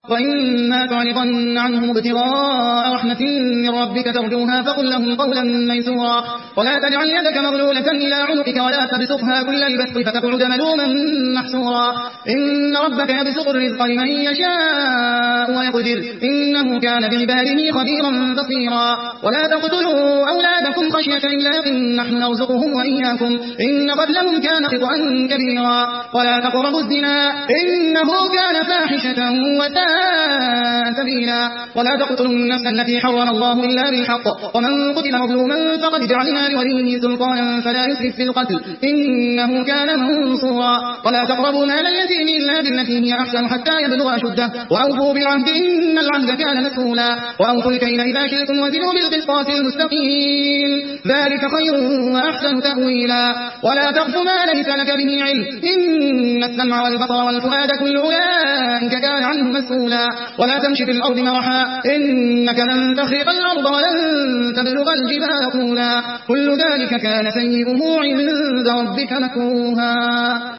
وإما تعرضن عنهم ابتغاء رحمة من ربك ترجوها فقل لهم قولا ميسورا ولا تجعل يدك مغلولة إلى عنقك ولا تبسطها كل البسط فتقعد ملوما محسورا إن ربك يبسط الرزق لمن يشاء ويقدر إنه كان بعباده خبيرا بصيرا ولا تقتلوا أولادكم خشية إملاق نحن نرزقهم وإياكم إن قتلهم كان خطأ كبيرا ولا تقربوا الزنا إنه كان فاحشة وساء سبيلا ولا تقتلوا النفس التي حرم الله إلا بالحق ومن قتل مظلوما فقد جعلنا لوليه سلطانا فلا يسرف في القتل إنه كان منصورا ولا تقربوا مال اليتيم إلا بالتي هي أحسن حتى يبلغ أشده وأوفوا بالعهد إن العهد كان مسؤولا وأوفوا الكيل إذا كلتم وزنوا بالقسطاس المستقيم ذلك خير وأحسن تأويلا ولا تقف ما ليس لك به علم إن السمع والبصر والفؤاد كل أولئك كان عنه مسؤولا ولا تمشي في الأرض مرحا إنك لن تخرق الأرض ولن تبلغ الجبال طولا كل ذلك كان سيئه عند ربك مكروها